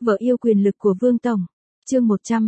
Vợ yêu quyền lực của Vương Tổng. Chương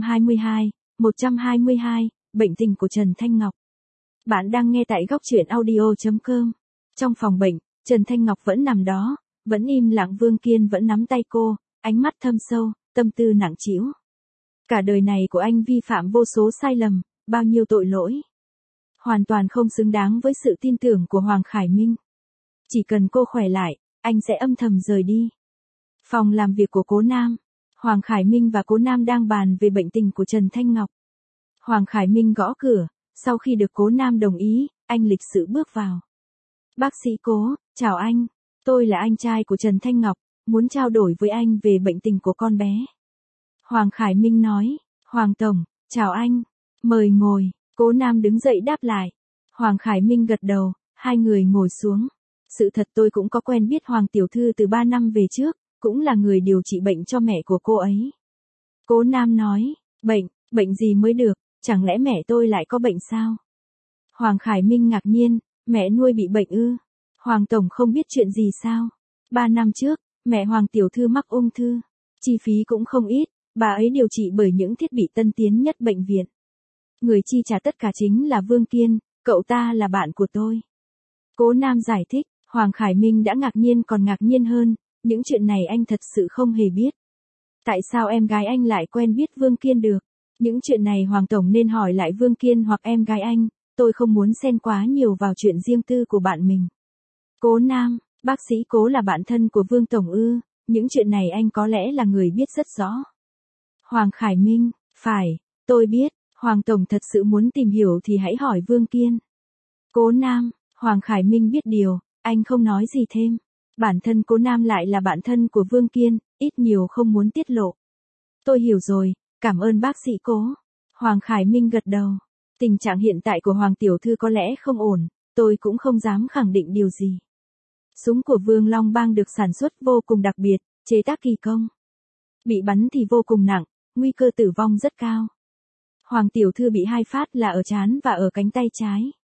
122, bệnh tình của Trần Thanh Ngọc. Bạn đang nghe tại góc truyện audio.com. Trong phòng bệnh, Trần Thanh Ngọc vẫn nằm đó, vẫn im lặng. Vương Kiên vẫn nắm tay cô, ánh mắt thâm sâu, tâm tư nặng trĩu. Cả đời này của anh vi phạm vô số sai lầm, bao nhiêu tội lỗi. Hoàn toàn không xứng đáng với sự tin tưởng của Hoàng Khải Minh. Chỉ cần cô khỏe lại, anh sẽ âm thầm rời đi. Phòng làm việc của Cố Nam. Hoàng Khải Minh và Cố Nam đang bàn về bệnh tình của Trần Thanh Ngọc. Hoàng Khải Minh gõ cửa, sau khi được Cố Nam đồng ý, anh lịch sự bước vào. Bác sĩ Cố, chào anh. Tôi là anh trai của Trần Thanh Ngọc, muốn trao đổi với anh về bệnh tình của con bé. Hoàng Khải Minh nói, Hoàng Tổng, chào anh. Mời ngồi. Cố Nam đứng dậy đáp lại. Hoàng Khải Minh gật đầu, hai người ngồi xuống. Sự thật tôi cũng có quen biết Hoàng Tiểu Thư từ 3 năm về trước, cũng là người điều trị bệnh cho mẹ của cô ấy. Cố Nam nói, bệnh gì mới được, chẳng lẽ mẹ tôi lại có bệnh sao? Hoàng Khải Minh ngạc nhiên, mẹ nuôi bị bệnh ư? Hoàng Tổng không biết chuyện gì sao? 3 năm trước, mẹ Hoàng Tiểu Thư mắc ung thư, chi phí cũng không ít, bà ấy điều trị bởi những thiết bị tân tiến nhất bệnh viện. Người chi trả tất cả chính là Vương Kiên, cậu ta là bạn của tôi. Cố Nam giải thích, Hoàng Khải Minh đã ngạc nhiên còn ngạc nhiên hơn, những chuyện này anh thật sự không hề biết. Tại sao em gái anh lại quen biết Vương Kiên được? Những chuyện này Hoàng Tổng nên hỏi lại Vương Kiên hoặc em gái anh, tôi không muốn xen quá nhiều vào chuyện riêng tư của bạn mình. Cố Nam, bác sĩ Cố là bạn thân của Vương Tổng ư? Những chuyện này anh có lẽ là người biết rất rõ. Hoàng Khải Minh, phải, tôi biết, Hoàng Tổng thật sự muốn tìm hiểu thì hãy hỏi Vương Kiên. Cố Nam, Hoàng Khải Minh biết điều, anh không nói gì thêm. Bản thân Cố Nam lại là bạn thân của Vương Kiên, ít nhiều không muốn tiết lộ. Tôi hiểu rồi, cảm ơn bác sĩ Cố. Hoàng Khải Minh gật đầu. Tình trạng hiện tại của Hoàng Tiểu Thư có lẽ không ổn, tôi cũng không dám khẳng định điều gì. Súng của Vương Long Bang được sản xuất vô cùng đặc biệt, chế tác kỳ công. Bị bắn thì vô cùng nặng, nguy cơ tử vong rất cao. Hoàng Tiểu Thư bị 2 phát là ở trán và ở cánh tay trái.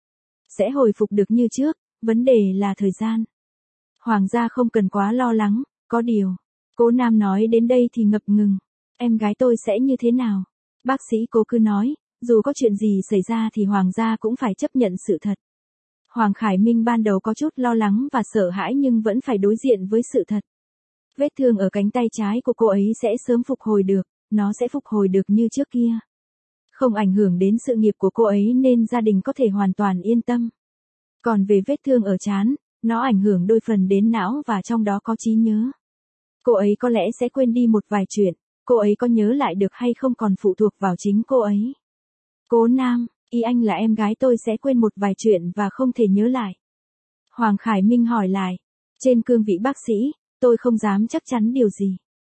Sẽ hồi phục được như trước, vấn đề là thời gian. Hoàng gia không cần quá lo lắng, có điều. Cố Nam nói đến đây thì ngập ngừng. Em gái tôi sẽ như thế nào? Bác sĩ Cố cứ nói, dù có chuyện gì xảy ra thì Hoàng gia cũng phải chấp nhận sự thật. Hoàng Khải Minh ban đầu có chút lo lắng và sợ hãi nhưng vẫn phải đối diện với sự thật. Vết thương ở cánh tay trái của cô ấy sẽ sớm phục hồi được, nó sẽ phục hồi được như trước kia. Không ảnh hưởng đến sự nghiệp của cô ấy nên gia đình có thể hoàn toàn yên tâm. Còn về vết thương ở trán, nó ảnh hưởng đôi phần đến não và trong đó có trí nhớ. Cô ấy có lẽ sẽ quên đi một vài chuyện, cô ấy có nhớ lại được hay không còn phụ thuộc vào chính cô ấy. Cố Nam, ý anh là em gái tôi sẽ quên một vài chuyện và không thể nhớ lại. Hoàng Khải Minh hỏi lại, trên cương vị bác sĩ, tôi không dám chắc chắn điều gì.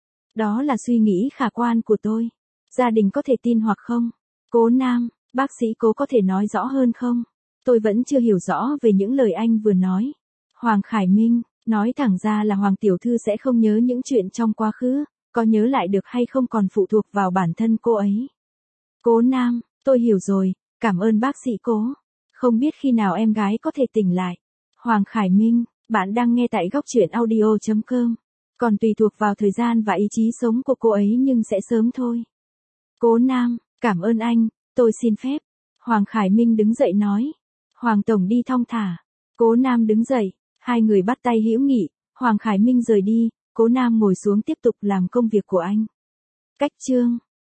Đó là suy nghĩ khả quan của tôi. Gia đình có thể tin hoặc không? Cố Nam, bác sĩ Cố có thể nói rõ hơn không? Tôi vẫn chưa hiểu rõ về những lời anh vừa nói. Hoàng Khải Minh, nói thẳng ra là Hoàng Tiểu Thư sẽ không nhớ những chuyện trong quá khứ, có nhớ lại được hay không còn phụ thuộc vào bản thân cô ấy. Cố Nam, tôi hiểu rồi, cảm ơn bác sĩ Cố. Không biết khi nào em gái có thể tỉnh lại. Hoàng Khải Minh, bạn đang nghe tại góc truyện audio.com. Còn tùy thuộc vào thời gian và ý chí sống của cô ấy nhưng sẽ sớm thôi. Cố Nam, cảm ơn anh, tôi xin phép. Hoàng Khải Minh đứng dậy nói. Hoàng Tổng đi thong thả. Cố Nam đứng dậy, hai người bắt tay hữu nghị, Hoàng Khải Minh rời đi, Cố Nam ngồi xuống tiếp tục làm công việc của anh. Cách chương